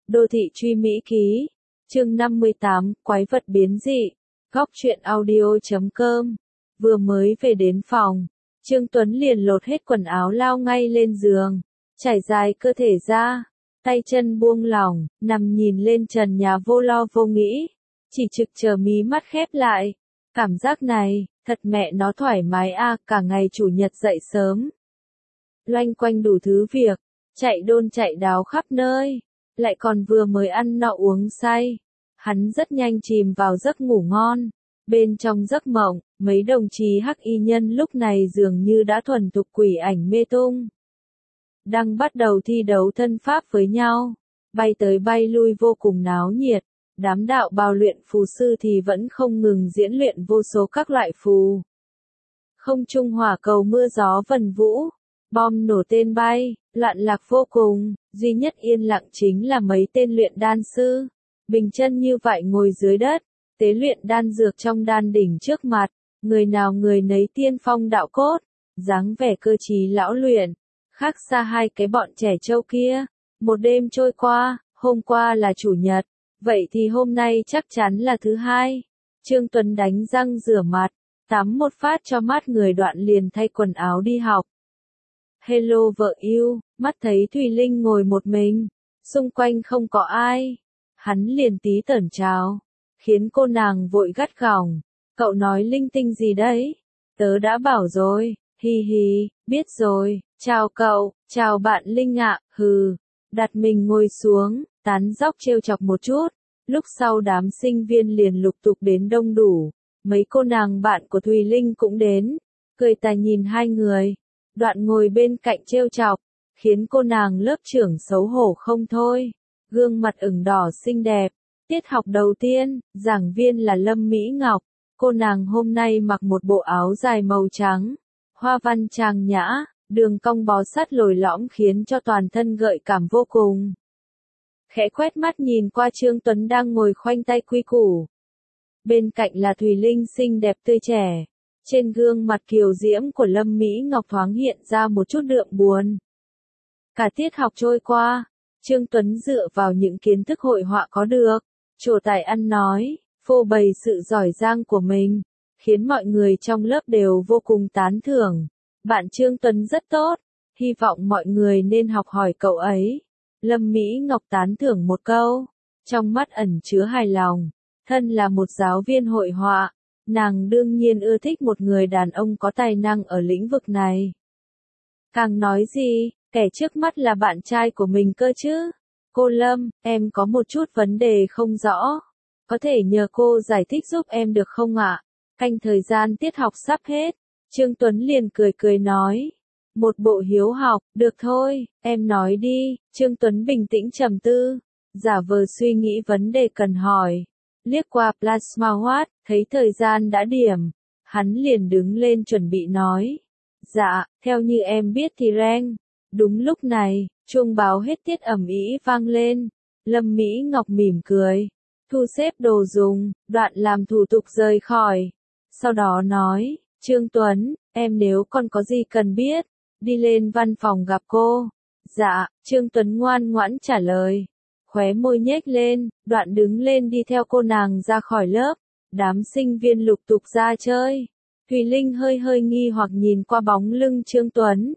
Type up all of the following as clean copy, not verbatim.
Đô thị truy Mỹ ký. Chương 58, quái vật biến dị. Góc truyện audio.com. Vừa mới về đến phòng, Trương Tuấn liền lột hết quần áo lao ngay lên giường, trải dài cơ thể ra, tay chân buông lỏng, nằm nhìn lên trần nhà vô lo vô nghĩ, chỉ trực chờ mí mắt khép lại. Cảm giác này, thật mẹ nó thoải mái a, cả ngày chủ nhật dậy sớm, loanh quanh đủ thứ việc, chạy đôn chạy đáo khắp nơi, lại còn vừa mới ăn no uống say. Hắn rất nhanh chìm vào giấc ngủ ngon. Bên trong giấc mộng, mấy đồng chí hắc y nhân lúc này dường như đã thuần thục quỷ ảnh mê tung. Đang bắt đầu thi đấu thân pháp với nhau, bay tới bay lui vô cùng náo nhiệt. Đám đạo bào luyện phù sư thì vẫn không ngừng diễn luyện vô số các loại phù. Không trung hỏa cầu mưa gió vần vũ, bom nổ tên bay, loạn lạc vô cùng, duy nhất yên lặng chính là mấy tên luyện đan sư. Bình chân như vậy ngồi dưới đất, tế luyện đan dược trong đan đỉnh trước mặt, người nào người nấy tiên phong đạo cốt, dáng vẻ cơ trí lão luyện, khác xa hai cái bọn trẻ trâu kia. Một đêm trôi qua, hôm qua là chủ nhật, vậy thì hôm nay chắc chắn là thứ hai. Trương Tuấn đánh răng rửa mặt, tắm một phát cho mát người đoạn liền thay quần áo đi học. Hello vợ yêu, mắt thấy Thùy Linh ngồi một mình, xung quanh không có ai. Hắn liền tí tởn chào, khiến cô nàng vội gắt gỏng. Cậu nói linh tinh gì đấy? Tớ đã bảo rồi, hi hi, biết rồi, chào cậu, chào bạn Linh ạ, hừ. Đặt mình ngồi xuống, tán dóc trêu chọc một chút. Lúc sau đám sinh viên liền lục tục đến đông đủ. Mấy cô nàng bạn của Thùy Linh cũng đến, cười tà nhìn hai người. Đoạn ngồi bên cạnh trêu chọc, khiến cô nàng lớp trưởng xấu hổ không thôi. Gương mặt ửng đỏ xinh đẹp. Tiết học đầu tiên, giảng viên là Lâm Mỹ Ngọc. Cô nàng hôm nay mặc một bộ áo dài màu trắng, hoa văn trang nhã, đường cong bó sát lồi lõm khiến cho toàn thân gợi cảm vô cùng. Khẽ quét mắt nhìn qua Trương Tuấn đang ngồi khoanh tay quy củ. Bên cạnh là Thùy Linh xinh đẹp tươi trẻ. Trên gương mặt kiều diễm của Lâm Mỹ Ngọc thoáng hiện ra một chút đượm buồn. Cả tiết học trôi qua, Trương Tuấn dựa vào những kiến thức hội họa có được, trổ tài ăn nói, phô bày sự giỏi giang của mình, khiến mọi người trong lớp đều vô cùng tán thưởng. Bạn Trương Tuấn rất tốt, hy vọng mọi người nên học hỏi cậu ấy. Lâm Mỹ Ngọc tán thưởng một câu, trong mắt ẩn chứa hài lòng. Thân là một giáo viên hội họa, nàng đương nhiên ưa thích một người đàn ông có tài năng ở lĩnh vực này. Càng nói gì, kẻ trước mắt là bạn trai của mình cơ chứ. Cô Lâm, em có một chút vấn đề không rõ. Có thể nhờ cô giải thích giúp em được không ạ? Canh thời gian tiết học sắp hết. Trương Tuấn liền cười cười nói. Một bộ hiếu học, được thôi, em nói đi. Trương Tuấn bình tĩnh trầm tư, giả vờ suy nghĩ vấn đề cần hỏi. Liếc qua Plasma Watt, thấy thời gian đã điểm. Hắn liền đứng lên chuẩn bị nói. Dạ, theo như em biết thì reng. Đúng lúc này, chuông báo hết tiết ầm ĩ vang lên. Lâm Mỹ Ngọc mỉm cười, thu xếp đồ dùng, đoạn làm thủ tục rời khỏi. Sau đó nói, Trương Tuấn, em nếu còn có gì cần biết, đi lên văn phòng gặp cô. Dạ, Trương Tuấn ngoan ngoãn trả lời. Khóe môi nhếch lên, đoạn đứng lên đi theo cô nàng ra khỏi lớp. Đám sinh viên lục tục ra chơi. Thùy Linh hơi hơi nghi hoặc nhìn qua bóng lưng Trương Tuấn.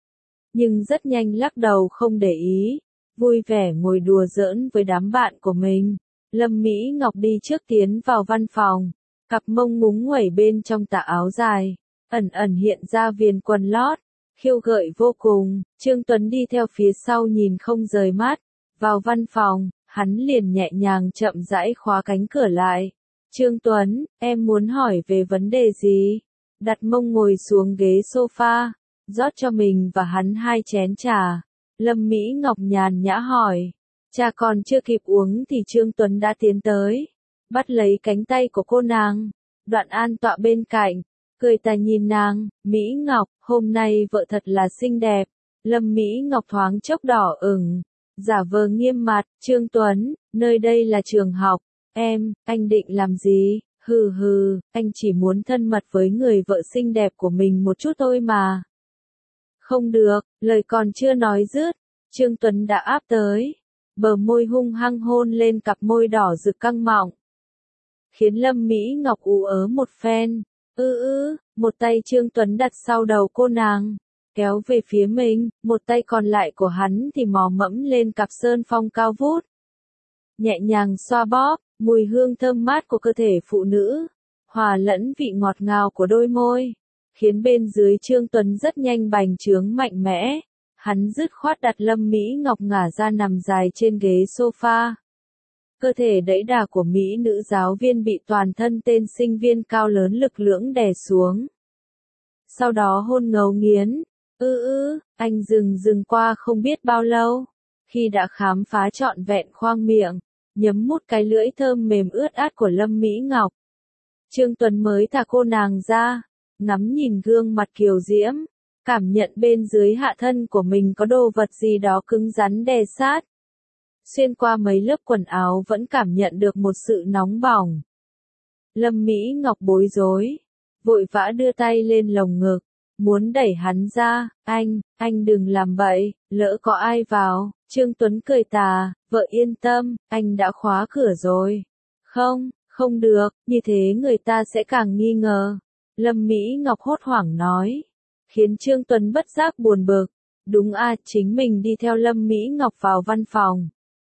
Nhưng rất nhanh lắc đầu không để ý, vui vẻ ngồi đùa giỡn với đám bạn của mình. Lâm Mỹ Ngọc đi trước tiến vào văn phòng, cặp mông ngúng nguẩy bên trong tà áo dài, ẩn ẩn hiện ra viền quần lót, khiêu gợi vô cùng. Trương Tuấn đi theo phía sau nhìn không rời mắt. Vào văn phòng, hắn liền nhẹ nhàng chậm rãi khóa cánh cửa lại. Trương Tuấn, em muốn hỏi về vấn đề gì? Đặt mông ngồi xuống ghế sofa, rót cho mình và hắn 2 chén trà. Lâm Mỹ Ngọc nhàn nhã hỏi. Trà còn chưa kịp uống thì Trương Tuấn đã tiến tới, bắt lấy cánh tay của cô nàng, đoạn an tọa bên cạnh, cười tà nhìn nàng. Mỹ Ngọc, hôm nay vợ thật là xinh đẹp. Lâm Mỹ Ngọc thoáng chốc đỏ ửng, giả vờ nghiêm mặt. Trương Tuấn, nơi đây là trường học. Anh định làm gì? Hừ hừ, anh chỉ muốn thân mật với người vợ xinh đẹp của mình một chút thôi mà. Không được, lời còn chưa nói dứt, Trương Tuấn đã áp tới. bờ môi hung hăng hôn lên cặp môi đỏ rực căng mọng. Khiến Lâm Mỹ Ngọc ú ớ một phen, một tay Trương Tuấn đặt sau đầu cô nàng, kéo về phía mình, một tay còn lại của hắn thì mò mẫm lên cặp sơn phong cao vút. Nhẹ nhàng xoa bóp, mùi hương thơm mát của cơ thể phụ nữ, hòa lẫn vị ngọt ngào của đôi môi, khiến bên dưới Trương Tuấn rất nhanh bành trướng mạnh mẽ. Hắn dứt khoát đặt Lâm Mỹ Ngọc ngả ra nằm dài trên ghế sofa. Cơ thể đẫy đà của Mỹ nữ giáo viên bị toàn thân tên sinh viên cao lớn lực lưỡng đè xuống. Sau đó hôn ngấu nghiến. Anh dừng qua không biết bao lâu. Khi đã khám phá trọn vẹn khoang miệng, nhấm mút cái lưỡi thơm mềm ướt át của Lâm Mỹ Ngọc. Trương Tuấn mới thả cô nàng ra, ngắm nhìn gương mặt kiều diễm, cảm nhận bên dưới hạ thân của mình có đồ vật gì đó cứng rắn đè sát. Xuyên qua mấy lớp quần áo vẫn cảm nhận được một sự nóng bỏng. Lâm Mỹ Ngọc bối rối, vội vã đưa tay lên lồng ngực, muốn đẩy hắn ra. Anh đừng làm bậy, lỡ có ai vào. Trương Tuấn cười tà, vợ yên tâm, anh đã khóa cửa rồi. Không được, như thế người ta sẽ càng nghi ngờ. Lâm Mỹ Ngọc hốt hoảng nói, khiến Trương Tuấn bất giác buồn bực. Đúng chính mình đi theo Lâm Mỹ Ngọc vào văn phòng.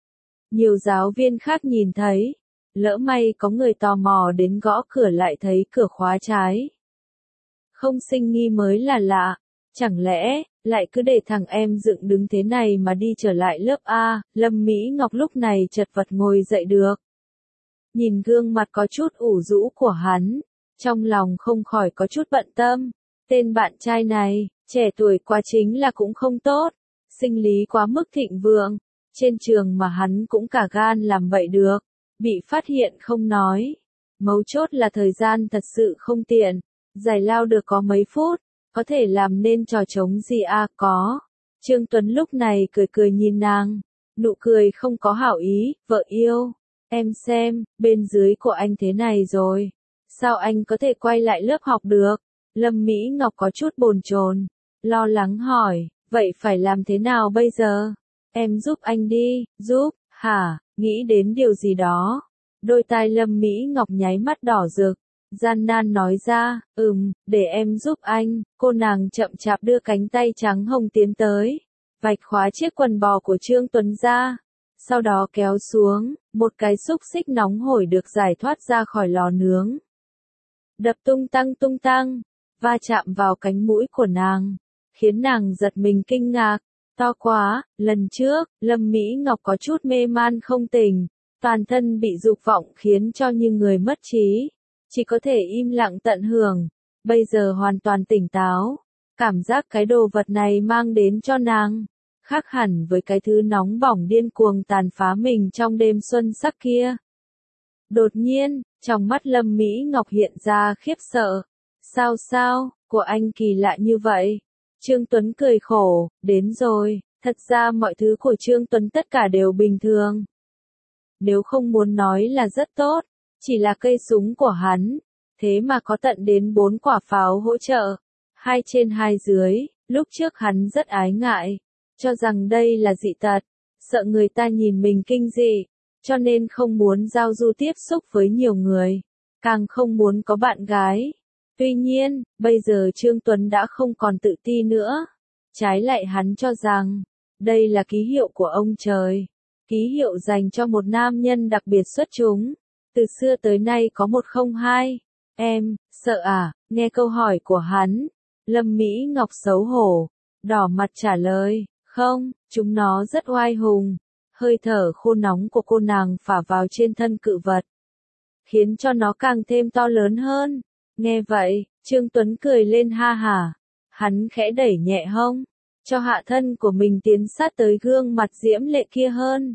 Nhiều giáo viên khác nhìn thấy, lỡ may có người tò mò đến gõ cửa lại thấy cửa khóa trái. Không sinh nghi mới là lạ, chẳng lẽ lại cứ để thằng em dựng đứng thế này mà đi trở lại lớp A. Lâm Mỹ Ngọc lúc này chật vật ngồi dậy được. Nhìn gương mặt có chút ủ rũ của hắn, trong lòng không khỏi có chút bận tâm. Tên bạn trai này, trẻ tuổi quá chính là cũng không tốt, sinh lý quá mức thịnh vượng, trên trường mà hắn cũng cả gan làm vậy được, bị phát hiện không nói. Mấu chốt là thời gian thật sự không tiện, giải lao được có mấy phút, có thể làm nên trò trống gì có. Trương Tuấn lúc này cười nhìn nàng, nụ cười không có hảo ý, vợ yêu, em xem, bên dưới của anh thế này rồi, sao anh có thể quay lại lớp học được? Lâm Mỹ Ngọc có chút bồn chồn, lo lắng hỏi, vậy phải làm thế nào bây giờ? Em giúp anh đi, giúp, hả, nghĩ đến điều gì đó. Đôi tai Lâm Mỹ Ngọc nháy mắt đỏ rực, gian nan nói ra, để em giúp anh. Cô nàng chậm chạp đưa cánh tay trắng hồng tiến tới, vạch khóa chiếc quần bò của Trương Tuấn ra. Sau đó kéo xuống, một cái xúc xích nóng hổi được giải thoát ra khỏi lò nướng. Đập tung tăng, va chạm vào cánh mũi của nàng, khiến nàng giật mình kinh ngạc. To quá, lần trước, Lâm Mỹ Ngọc có chút mê man không tỉnh, toàn thân bị dục vọng khiến cho như người mất trí, chỉ có thể im lặng tận hưởng, bây giờ hoàn toàn tỉnh táo, cảm giác cái đồ vật này mang đến cho nàng, khác hẳn với cái thứ nóng bỏng điên cuồng tàn phá mình trong đêm xuân sắc kia. Đột nhiên, trong mắt Lâm Mỹ Ngọc hiện ra khiếp sợ, sao, của anh kỳ lạ như vậy? Trương Tuấn cười khổ, đến rồi, thật ra mọi thứ của Trương Tuấn tất cả đều bình thường. Nếu không muốn nói là rất tốt, chỉ là cây súng của hắn, thế mà có tận đến 4 quả pháo hỗ trợ, 2 trên 2 dưới, lúc trước hắn rất ái ngại, cho rằng đây là dị tật, sợ người ta nhìn mình kinh dị, cho nên không muốn giao du tiếp xúc với nhiều người, càng không muốn có bạn gái. Tuy nhiên, bây giờ Trương Tuấn đã không còn tự ti nữa. Trái lại hắn cho rằng, đây là ký hiệu của ông trời. Ký hiệu dành cho một nam nhân đặc biệt xuất chúng. Từ xưa tới nay có 102. Em, sợ à? Nghe câu hỏi của hắn. Lâm Mỹ Ngọc xấu hổ, đỏ mặt trả lời, không, chúng nó rất oai hùng. Hơi thở khô nóng của cô nàng phả vào trên thân cự vật, khiến cho nó càng thêm to lớn hơn. Nghe vậy, Trương Tuấn cười lên ha hả. Hắn khẽ đẩy nhẹ hông, cho hạ thân của mình tiến sát tới gương mặt diễm lệ kia hơn.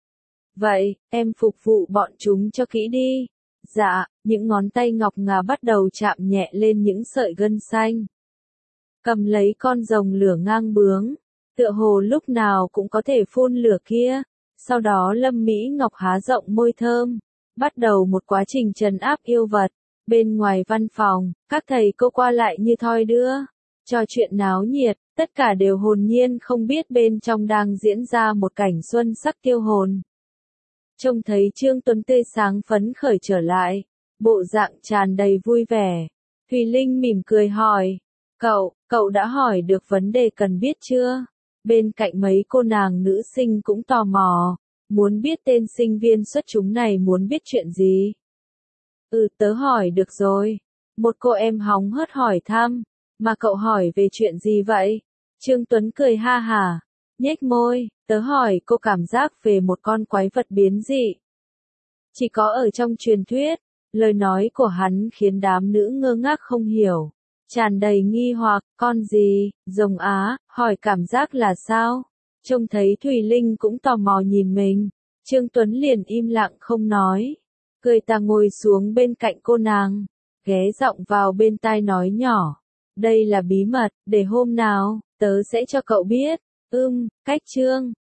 Vậy, em phục vụ bọn chúng cho kỹ đi. Dạ, những ngón tay ngọc ngà bắt đầu chạm nhẹ lên những sợi gân xanh. Cầm lấy con rồng lửa ngang bướng, tựa hồ lúc nào cũng có thể phun lửa kia. Sau đó Lâm Mỹ Ngọc há rộng môi thơm, bắt đầu một quá trình trấn áp yêu vật. Bên ngoài văn phòng, các thầy cô qua lại như thoi đưa, trò chuyện náo nhiệt, Tất cả đều hồn nhiên không biết bên trong đang diễn ra một cảnh xuân sắc tiêu hồn. Trông thấy Trương Tuấn tươi sáng phấn khởi trở lại, bộ dạng tràn đầy vui vẻ. Thùy Linh mỉm cười hỏi, cậu đã hỏi được vấn đề cần biết chưa? Bên cạnh mấy cô nàng nữ sinh cũng tò mò, muốn biết tên sinh viên xuất chúng này muốn biết chuyện gì. Tớ hỏi được rồi. Một cô em hóng hớt hỏi thăm, mà cậu hỏi về chuyện gì vậy? Trương Tuấn cười ha hả, nhếch môi, tớ hỏi cô cảm giác về một con quái vật biến dị. Chỉ có ở trong truyền thuyết, lời nói của hắn khiến đám nữ ngơ ngác không hiểu, tràn đầy nghi hoặc, con gì, rồng á, hỏi cảm giác là sao? Trông thấy Thùy Linh cũng tò mò nhìn mình, Trương Tuấn liền im lặng không nói. Cười ta ngồi xuống bên cạnh cô nàng, ghé giọng vào bên tai nói nhỏ. Đây là bí mật, để hôm nào, tớ sẽ cho cậu biết. Cách Trương